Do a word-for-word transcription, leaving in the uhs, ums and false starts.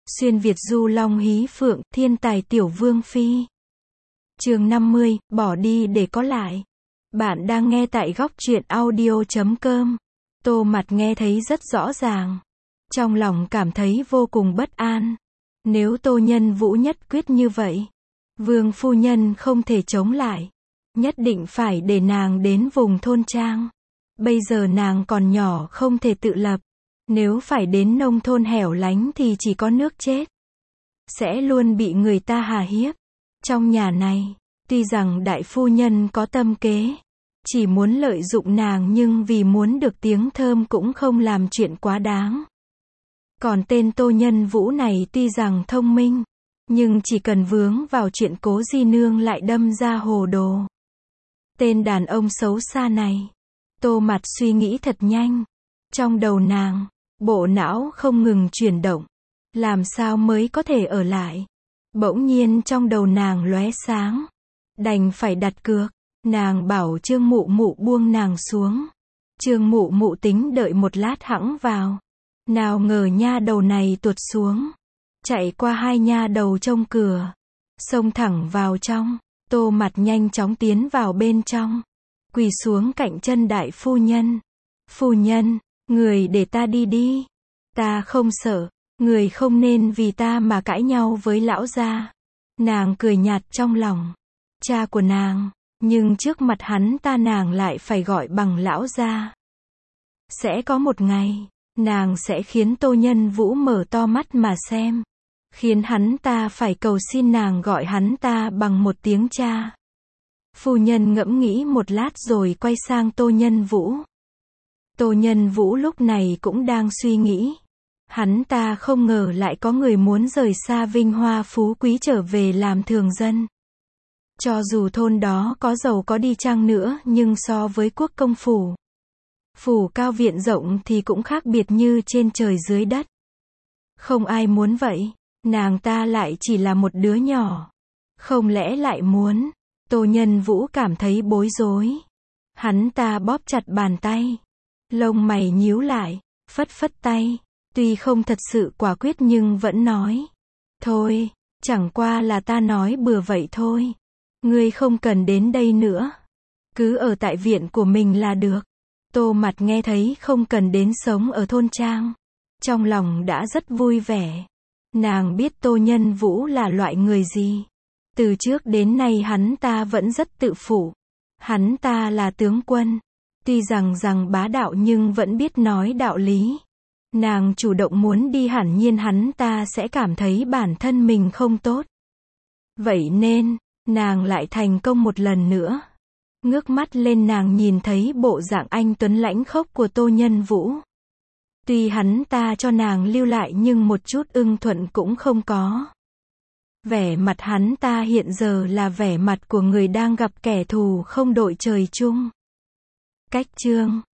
Xuyên Việt du long hí phượng, thiên tài tiểu vương phi. Chương năm mươi, bỏ đi để có lại. Bạn đang nghe tại góc truyện audio chấm com. Tô Mặt nghe thấy rất rõ ràng. Trong lòng cảm thấy vô cùng bất an. Nếu Tô Nhân Vũ nhất quyết như vậy, vương phu nhân không thể chống lại. Nhất định phải để nàng đến vùng thôn trang. Bây giờ nàng còn nhỏ không thể tự lập. Nếu phải đến nông thôn hẻo lánh thì chỉ có nước chết. Sẽ luôn bị người ta hà hiếp. Trong nhà này, tuy rằng đại phu nhân có tâm kế, chỉ muốn lợi dụng nàng nhưng vì muốn được tiếng thơm cũng không làm chuyện quá đáng. Còn tên Tô Nhân Vũ này tuy rằng thông minh, nhưng chỉ cần vướng vào chuyện Cố Di Nương lại đâm ra hồ đồ. Tên đàn ông xấu xa này. Tô Mặt suy nghĩ thật nhanh. Trong đầu nàng, bộ não không ngừng chuyển động. Làm sao mới có thể ở lại? Bỗng nhiên trong đầu nàng lóe sáng. Đành phải đặt cược. Nàng bảo Trương Mụ Mụ buông nàng xuống. Trương Mụ Mụ tính đợi một lát hẵng vào. Nào ngờ nha đầu này tuột xuống. Chạy qua hai nha đầu trông cửa. Xông thẳng vào trong. Tô Mặt nhanh chóng tiến vào bên trong. Quỳ xuống cạnh chân đại phu nhân. Phu nhân, người để ta đi đi. Ta không sợ. Người không nên vì ta mà cãi nhau với lão gia. Nàng cười nhạt trong lòng. Cha của nàng. Nhưng trước mặt hắn ta nàng lại phải gọi bằng lão gia. Sẽ có một ngày, nàng sẽ khiến Tô Nhân Vũ mở to mắt mà xem. Khiến hắn ta phải cầu xin nàng gọi hắn ta bằng một tiếng cha. Phu nhân ngẫm nghĩ một lát rồi quay sang Tô Nhân Vũ. Tô Nhân Vũ lúc này cũng đang suy nghĩ. Hắn ta không ngờ lại có người muốn rời xa vinh hoa phú quý trở về làm thường dân. Cho dù thôn đó có giàu có đi chăng nữa nhưng so với quốc công phủ, phủ cao viện rộng thì cũng khác biệt như trên trời dưới đất. Không ai muốn vậy. Nàng ta lại chỉ là một đứa nhỏ. Không lẽ lại muốn? Tô Nhân Vũ cảm thấy bối rối. Hắn ta bóp chặt bàn tay. Lông mày nhíu lại, phất phất tay. Tuy không thật sự quả quyết nhưng vẫn nói. Thôi, chẳng qua là ta nói bừa vậy thôi. Ngươi không cần đến đây nữa. Cứ ở tại viện của mình là được. Tô Mặt nghe thấy không cần đến sống ở thôn trang. Trong lòng đã rất vui vẻ. Nàng biết Tô Nhân Vũ là loại người gì. Từ trước đến nay hắn ta vẫn rất tự phụ. Hắn ta là tướng quân. Tuy rằng rằng bá đạo nhưng vẫn biết nói đạo lý. Nàng chủ động muốn đi hẳn nhiên hắn ta sẽ cảm thấy bản thân mình không tốt. Vậy nên, nàng lại thành công một lần nữa. Ngước mắt lên nàng nhìn thấy bộ dạng anh tuấn lãnh khốc của Tô Nhân Vũ. Tuy hắn ta cho nàng lưu lại nhưng một chút ưng thuận cũng không có. Vẻ mặt hắn ta hiện giờ là vẻ mặt của người đang gặp kẻ thù không đội trời chung. Cách chương